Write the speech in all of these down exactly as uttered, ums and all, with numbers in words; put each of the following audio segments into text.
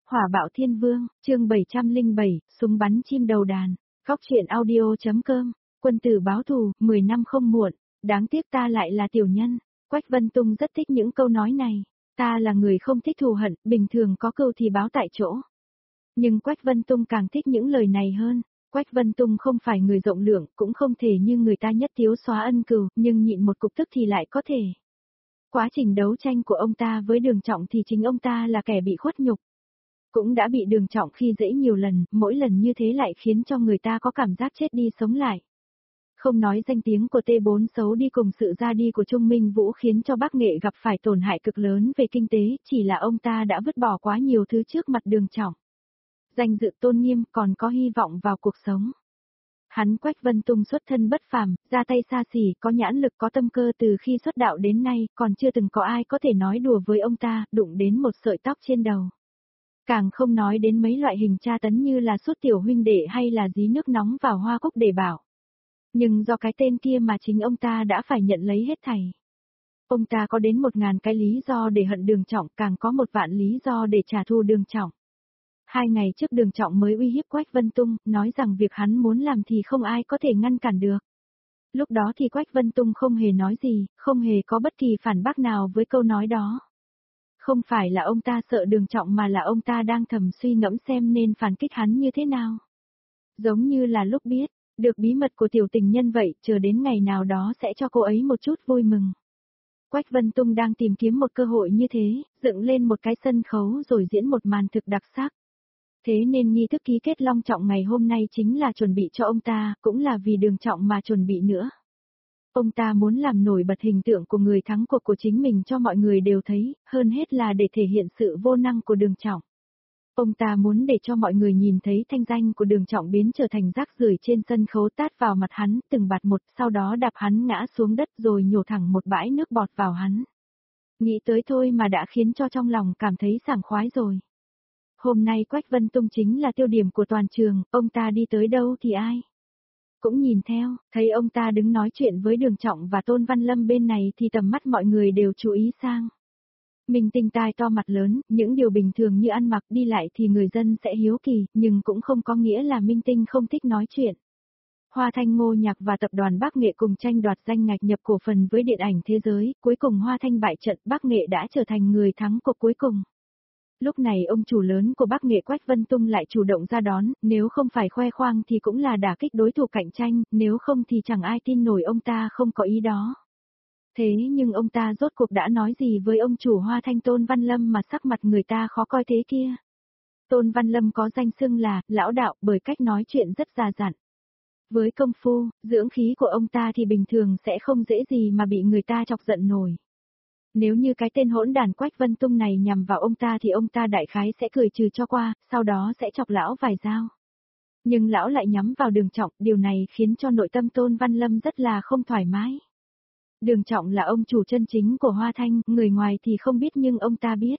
Hỏa bạo thiên vương, chương bảy trăm lẻ bảy, súng bắn chim đầu đàn, góc truyện audio.com, quân tử báo thù, mười năm không muộn, đáng tiếc ta lại là tiểu nhân. Quách Vân Tung rất thích những câu nói này, ta là người không thích thù hận, bình thường có câu thì báo tại chỗ. Nhưng Quách Vân Tung càng thích những lời này hơn. Quách Vân Tung không phải người rộng lượng, cũng không thể như người ta nhất thiếu xóa ân cừu, nhưng nhịn một cục tức thì lại có thể. Quá trình đấu tranh của ông ta với Đường Trọng thì chính ông ta là kẻ bị khuất nhục. Cũng đã bị Đường Trọng khi dễ nhiều lần, mỗi lần như thế lại khiến cho người ta có cảm giác chết đi sống lại. Không nói danh tiếng của T bốn xấu đi cùng sự ra đi của Trung Minh Vũ khiến cho Bắc Nghệ gặp phải tổn hại cực lớn về kinh tế, chỉ là ông ta đã vứt bỏ quá nhiều thứ trước mặt Đường Trọng. Danh dự tôn nghiêm còn có hy vọng vào cuộc sống. Hắn Quách Vân Tung xuất thân bất phàm, ra tay xa xỉ, có nhãn lực có tâm cơ từ khi xuất đạo đến nay, còn chưa từng có ai có thể nói đùa với ông ta, đụng đến một sợi tóc trên đầu. Càng không nói đến mấy loại hình tra tấn như là sút tiểu huynh đệ hay là dí nước nóng vào hoa cúc để bảo. Nhưng do cái tên kia mà chính ông ta đã phải nhận lấy hết thảy. Ông ta có đến một ngàn cái lý do để hận Đường Trọng, càng có một vạn lý do để trả thù Đường Trọng. Hai ngày trước Đường Trọng mới uy hiếp Quách Vân Tung, nói rằng việc hắn muốn làm thì không ai có thể ngăn cản được. Lúc đó thì Quách Vân Tung không hề nói gì, không hề có bất kỳ phản bác nào với câu nói đó. Không phải là ông ta sợ Đường Trọng mà là ông ta đang thầm suy ngẫm xem nên phản kích hắn như thế nào. Giống như là lúc biết được bí mật của tiểu tình nhân vậy, chờ đến ngày nào đó sẽ cho cô ấy một chút vui mừng. Quách Vân Tung đang tìm kiếm một cơ hội như thế, dựng lên một cái sân khấu rồi diễn một màn thực đặc sắc. Thế nên nghi thức ký kết long trọng ngày hôm nay chính là chuẩn bị cho ông ta, cũng là vì Đường Trọng mà chuẩn bị nữa. Ông ta muốn làm nổi bật hình tượng của người thắng cuộc của chính mình cho mọi người đều thấy, hơn hết là để thể hiện sự vô năng của Đường Trọng. Ông ta muốn để cho mọi người nhìn thấy thanh danh của Đường Trọng biến trở thành rác rưởi trên sân khấu tát vào mặt hắn, từng bạt một, sau đó đạp hắn ngã xuống đất rồi nhổ thẳng một bãi nước bọt vào hắn. Nghĩ tới thôi mà đã khiến cho trong lòng cảm thấy sảng khoái rồi. Hôm nay Quách Vân Tung chính là tiêu điểm của toàn trường, ông ta đi tới đâu thì ai cũng nhìn theo, thấy ông ta đứng nói chuyện với Đường Trọng và Tôn Văn Lâm bên này thì tầm mắt mọi người đều chú ý sang. Minh tinh tai to mặt lớn, những điều bình thường như ăn mặc đi lại thì người dân sẽ hiếu kỳ, nhưng cũng không có nghĩa là minh tinh không thích nói chuyện. Hoa Thanh Ngô Nhạc và tập đoàn Bắc Nghệ cùng tranh đoạt danh ngạch nhập cổ phần với điện ảnh thế giới, cuối cùng Hoa Thanh bại trận, Bắc Nghệ đã trở thành người thắng cuộc cuối cùng. Lúc này ông chủ lớn của Bắc Nghệ Quách Vân Tung lại chủ động ra đón, nếu không phải khoe khoang thì cũng là đả kích đối thủ cạnh tranh, nếu không thì chẳng ai tin nổi ông ta không có ý đó. Thế nhưng ông ta rốt cuộc đã nói gì với ông chủ Hoa Thanh Tôn Văn Lâm mà sắc mặt người ta khó coi thế kia? Tôn Văn Lâm có danh xưng là lão đạo bởi cách nói chuyện rất già dặn. Với công phu, dưỡng khí của ông ta thì bình thường sẽ không dễ gì mà bị người ta chọc giận nổi. Nếu như cái tên hỗn đàn Quách Vân Tung này nhằm vào ông ta thì ông ta đại khái sẽ cười trừ cho qua, sau đó sẽ chọc lão vài dao. Nhưng lão lại nhắm vào Đường Trọng, điều này khiến cho nội tâm Tôn Văn Lâm rất là không thoải mái. Đường Trọng là ông chủ chân chính của Hoa Thanh, người ngoài thì không biết nhưng ông ta biết.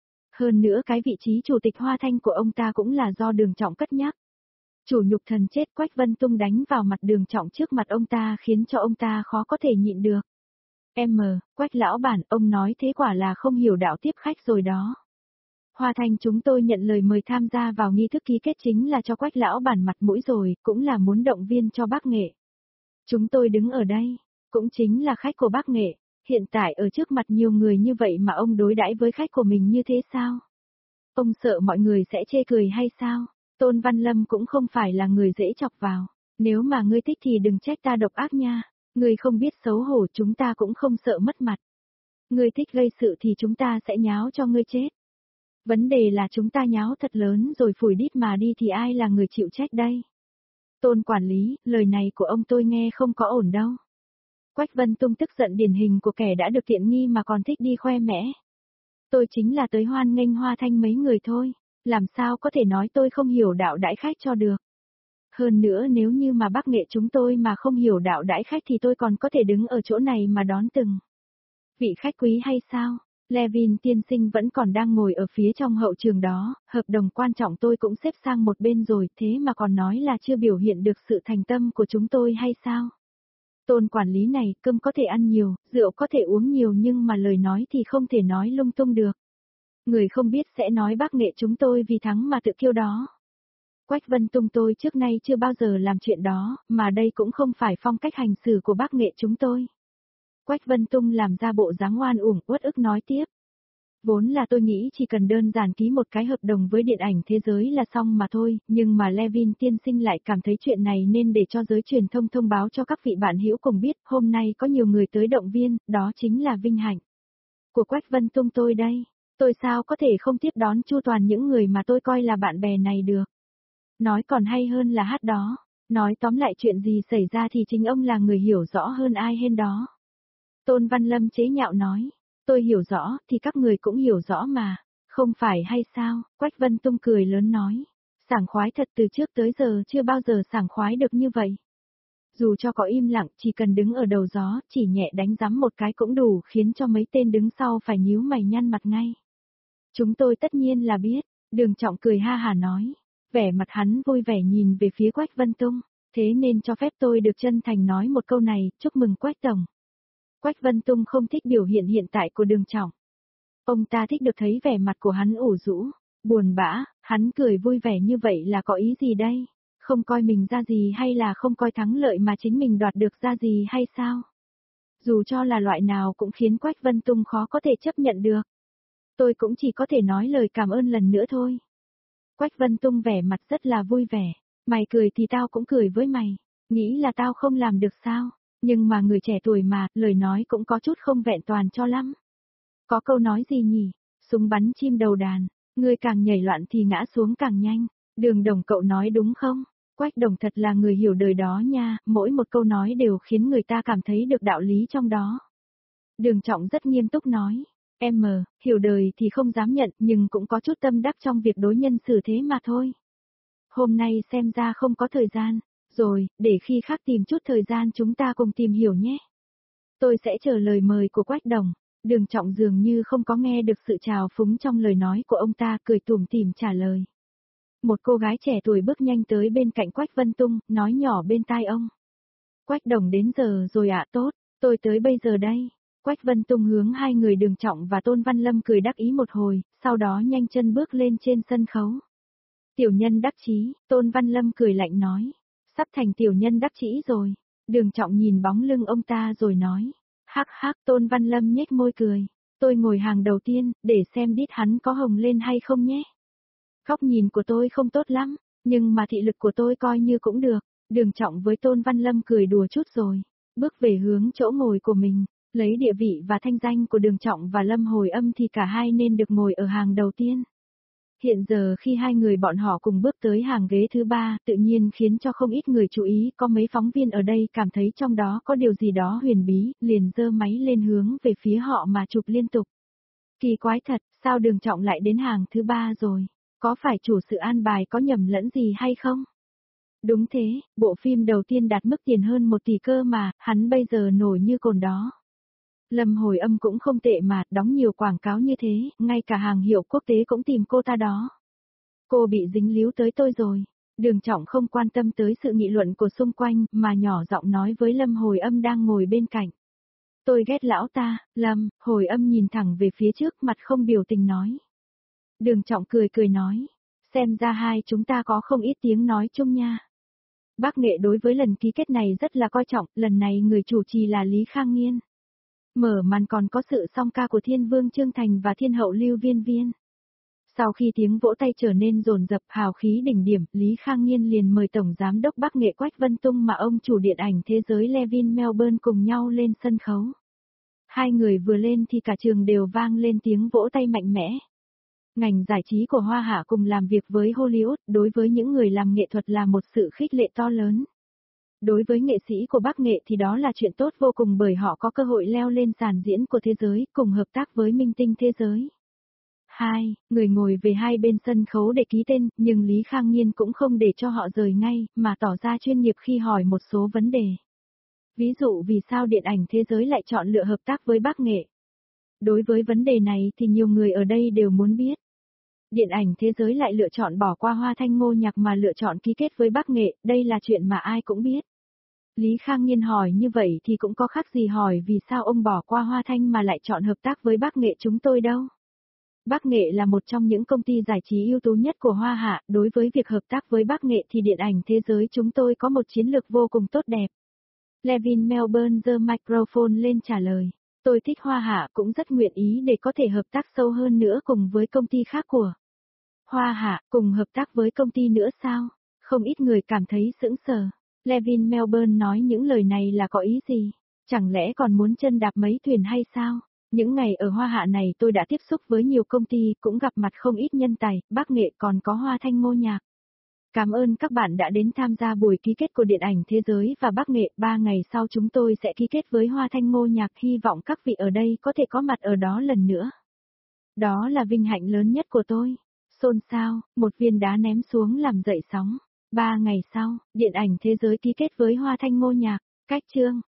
Hơn nữa cái vị trí chủ tịch Hoa Thanh của ông ta cũng là do Đường Trọng cất nhắc. Chủ nhục thần chết Quách Vân Tung đánh vào mặt Đường Trọng trước mặt ông ta khiến cho ông ta khó có thể nhịn được. Em mờ, Quách lão bản, ông nói thế quả là không hiểu đạo tiếp khách rồi đó. Hoa Thanh chúng tôi nhận lời mời tham gia vào nghi thức ký kết chính là cho Quách lão bản mặt mũi rồi, cũng là muốn động viên cho Bắc Nghệ. Chúng tôi đứng ở đây, cũng chính là khách của Bắc Nghệ, hiện tại ở trước mặt nhiều người như vậy mà ông đối đãi với khách của mình như thế sao? Ông sợ mọi người sẽ chê cười hay sao? Tôn Văn Lâm cũng không phải là người dễ chọc vào, nếu mà ngươi thích thì đừng trách ta độc ác nha. Ngươi không biết xấu hổ chúng ta cũng không sợ mất mặt. Ngươi thích gây sự thì chúng ta sẽ nháo cho ngươi chết. Vấn đề là chúng ta nháo thật lớn rồi phủi đít mà đi thì ai là người chịu trách đây? Tôn quản lý, lời này của ông tôi nghe không có ổn đâu. Quách Vân Tung tức giận điển hình của kẻ đã được tiện nghi mà còn thích đi khoe mẽ. Tôi chính là tới hoan nghênh Hoa Thanh mấy người thôi, làm sao có thể nói tôi không hiểu đạo đãi khách cho được. Hơn nữa nếu như mà Bắc Nghệ chúng tôi mà không hiểu đạo đãi khách thì tôi còn có thể đứng ở chỗ này mà đón từng vị khách quý hay sao? Levin tiên sinh vẫn còn đang ngồi ở phía trong hậu trường đó, hợp đồng quan trọng tôi cũng xếp sang một bên rồi, thế mà còn nói là chưa biểu hiện được sự thành tâm của chúng tôi hay sao? Tôn quản lý này, cơm có thể ăn nhiều, rượu có thể uống nhiều nhưng mà lời nói thì không thể nói lung tung được. Người không biết sẽ nói Bắc Nghệ chúng tôi vì thắng mà tự kiêu đó. Quách Vân Tung tôi trước nay chưa bao giờ làm chuyện đó, mà đây cũng không phải phong cách hành xử của Bắc Nghệ chúng tôi. Quách Vân Tung làm ra bộ dáng oan uổng uất ức nói tiếp. Vốn là tôi nghĩ chỉ cần đơn giản ký một cái hợp đồng với điện ảnh thế giới là xong mà thôi, nhưng mà Levin tiên sinh lại cảm thấy chuyện này nên để cho giới truyền thông thông báo cho các vị bạn hữu cùng biết, hôm nay có nhiều người tới động viên, đó chính là vinh hạnh của Quách Vân Tung tôi đây. Tôi sao có thể không tiếp đón chu toàn những người mà tôi coi là bạn bè này được. Nói còn hay hơn là hát đó. Nói tóm lại chuyện gì xảy ra thì chính ông là người hiểu rõ hơn ai hết đó. Tôn Văn Lâm chế nhạo nói. Tôi hiểu rõ thì các người cũng hiểu rõ mà. Không phải hay sao? Quách Vân Tung cười lớn nói. Sảng khoái thật, từ trước tới giờ chưa bao giờ sảng khoái được như vậy. Dù cho có im lặng, chỉ cần đứng ở đầu gió, chỉ nhẹ đánh giấm một cái cũng đủ khiến cho mấy tên đứng sau phải nhíu mày nhăn mặt ngay. Chúng tôi tất nhiên là biết. Đường Trọng cười ha hà nói. Vẻ mặt hắn vui vẻ nhìn về phía Quách Vân Tung. Thế nên cho phép tôi được chân thành nói một câu này, chúc mừng Quách Tổng. Quách Vân Tung không thích biểu hiện hiện tại của Đường Trọng. Ông ta thích được thấy vẻ mặt của hắn ủ rũ, buồn bã, hắn cười vui vẻ như vậy là có ý gì đây? Không coi mình ra gì hay là không coi thắng lợi mà chính mình đoạt được ra gì hay sao? Dù cho là loại nào cũng khiến Quách Vân Tung khó có thể chấp nhận được. Tôi cũng chỉ có thể nói lời cảm ơn lần nữa thôi. Quách Vân Tung vẻ mặt rất là vui vẻ. Mày cười thì tao cũng cười với mày. Nghĩ là tao không làm được sao? Nhưng mà người trẻ tuổi mà, lời nói cũng có chút không vẹn toàn cho lắm. Có câu nói gì nhỉ? Súng bắn chim đầu đàn, người càng nhảy loạn thì ngã xuống càng nhanh. Đường Đồng cậu nói đúng không? Quách Đồng thật là người hiểu đời đó nha, mỗi một câu nói đều khiến người ta cảm thấy được đạo lý trong đó. Đường Trọng rất nghiêm túc nói. Em mờ, hiểu đời thì không dám nhận nhưng cũng có chút tâm đắc trong việc đối nhân xử thế mà thôi. Hôm nay xem ra không có thời gian, rồi, để khi khác tìm chút thời gian chúng ta cùng tìm hiểu nhé. Tôi sẽ chờ lời mời của Quách Đồng. Đường Trọng dường như không có nghe được sự trào phúng trong lời nói của ông ta, cười tủm tỉm trả lời. Một cô gái trẻ tuổi bước nhanh tới bên cạnh Quách Vân Tung, nói nhỏ bên tai ông. Quách Đồng đến giờ rồi ạ, tốt, tôi tới bây giờ đây. Quách Vân Tung hướng hai người Đường Trọng và Tôn Văn Lâm cười đắc ý một hồi, sau đó nhanh chân bước lên trên sân khấu. Tiểu nhân đắc chí, Tôn Văn Lâm cười lạnh nói. Sắp thành tiểu nhân đắc chí rồi. Đường Trọng nhìn bóng lưng ông ta rồi nói. Hắc hắc, Tôn Văn Lâm nhếch môi cười. Tôi ngồi hàng đầu tiên, để xem đít hắn có hồng lên hay không nhé. Góc nhìn của tôi không tốt lắm, nhưng mà thị lực của tôi coi như cũng được. Đường Trọng với Tôn Văn Lâm cười đùa chút rồi. Bước về hướng chỗ ngồi của mình. Lấy địa vị và thanh danh của Đường Trọng và Lâm Hồi Âm thì cả hai nên được ngồi ở hàng đầu tiên. Hiện giờ khi hai người bọn họ cùng bước tới hàng ghế thứ ba, tự nhiên khiến cho không ít người chú ý, có mấy phóng viên ở đây cảm thấy trong đó có điều gì đó huyền bí, liền giơ máy lên hướng về phía họ mà chụp liên tục. Kỳ quái thật, sao Đường Trọng lại đến hàng thứ ba rồi? Có phải chủ sự an bài có nhầm lẫn gì hay không? Đúng thế, bộ phim đầu tiên đạt mức tiền hơn một tỷ cơ mà, hắn bây giờ nổi như cồn đó. Lâm Hồi Âm cũng không tệ mà, đóng nhiều quảng cáo như thế, ngay cả hàng hiệu quốc tế cũng tìm cô ta đó. Cô bị dính líu tới tôi rồi. Đường Trọng không quan tâm tới sự nghị luận của xung quanh, mà nhỏ giọng nói với Lâm Hồi Âm đang ngồi bên cạnh. Tôi ghét lão ta, Lâm, Hồi Âm nhìn thẳng về phía trước, mặt không biểu tình nói. Đường Trọng cười cười nói, xem ra hai chúng ta có không ít tiếng nói chung nha. Bác Nghệ đối với lần ký kết này rất là coi trọng, lần này người chủ trì là Lý Khang Nghiên. Mở màn còn có sự song ca của Thiên Vương Trương Thành và Thiên Hậu Lưu Viên Viên. Sau khi tiếng vỗ tay trở nên dồn dập hào khí đỉnh điểm, Lý Khang Nghiên liền mời Tổng Giám đốc Bắc Nghệ Quách Vân Tung mà ông chủ điện ảnh thế giới Levin Melbourne cùng nhau lên sân khấu. Hai người vừa lên thì cả trường đều vang lên tiếng vỗ tay mạnh mẽ. Ngành giải trí của Hoa Hạ cùng làm việc với Hollywood đối với những người làm nghệ thuật là một sự khích lệ to lớn. Đối với nghệ sĩ của Bắc Nghệ thì đó là chuyện tốt vô cùng bởi họ có cơ hội leo lên sàn diễn của thế giới cùng hợp tác với minh tinh thế giới. Hai, người ngồi về hai bên sân khấu để ký tên, nhưng Lý Khang Nghiên cũng không để cho họ rời ngay, mà tỏ ra chuyên nghiệp khi hỏi một số vấn đề. Ví dụ vì sao điện ảnh thế giới lại chọn lựa hợp tác với Bắc Nghệ? Đối với vấn đề này thì nhiều người ở đây đều muốn biết. Điện ảnh thế giới lại lựa chọn bỏ qua Hoa Thanh Ngô Nhạc mà lựa chọn ký kết với Bắc Nghệ, đây là chuyện mà ai cũng biết. Lý Khang Nghiên hỏi như vậy thì cũng có khác gì hỏi vì sao ông bỏ qua Hoa Thanh mà lại chọn hợp tác với Bắc Nghệ chúng tôi đâu. Bắc Nghệ là một trong những công ty giải trí ưu tú nhất của Hoa Hạ, đối với việc hợp tác với Bắc Nghệ thì điện ảnh thế giới chúng tôi có một chiến lược vô cùng tốt đẹp. Levin Melbourne giơ microphone lên trả lời. Tôi thích Hoa Hạ cũng rất nguyện ý để có thể hợp tác sâu hơn nữa cùng với công ty khác của Hoa Hạ, cùng hợp tác với công ty nữa sao? Không ít người cảm thấy sững sờ. Levin Melbourne nói những lời này là có ý gì? Chẳng lẽ còn muốn chân đạp mấy thuyền hay sao? Những ngày ở Hoa Hạ này tôi đã tiếp xúc với nhiều công ty, cũng gặp mặt không ít nhân tài, Bắc Nghệ còn có Hoa Thanh Ngô Nhạc. Cảm ơn các bạn đã đến tham gia buổi ký kết của Điện ảnh Thế giới và Bắc Nghệ. Ba ngày sau chúng tôi sẽ ký kết với Hoa Thanh Ngô Nhạc, hy vọng các vị ở đây có thể có mặt ở đó lần nữa. Đó là vinh hạnh lớn nhất của tôi. Xôn xao, một viên đá ném xuống làm dậy sóng. Ba ngày sau, Điện ảnh Thế giới ký kết với Hoa Thanh Ngô Nhạc. Cách chương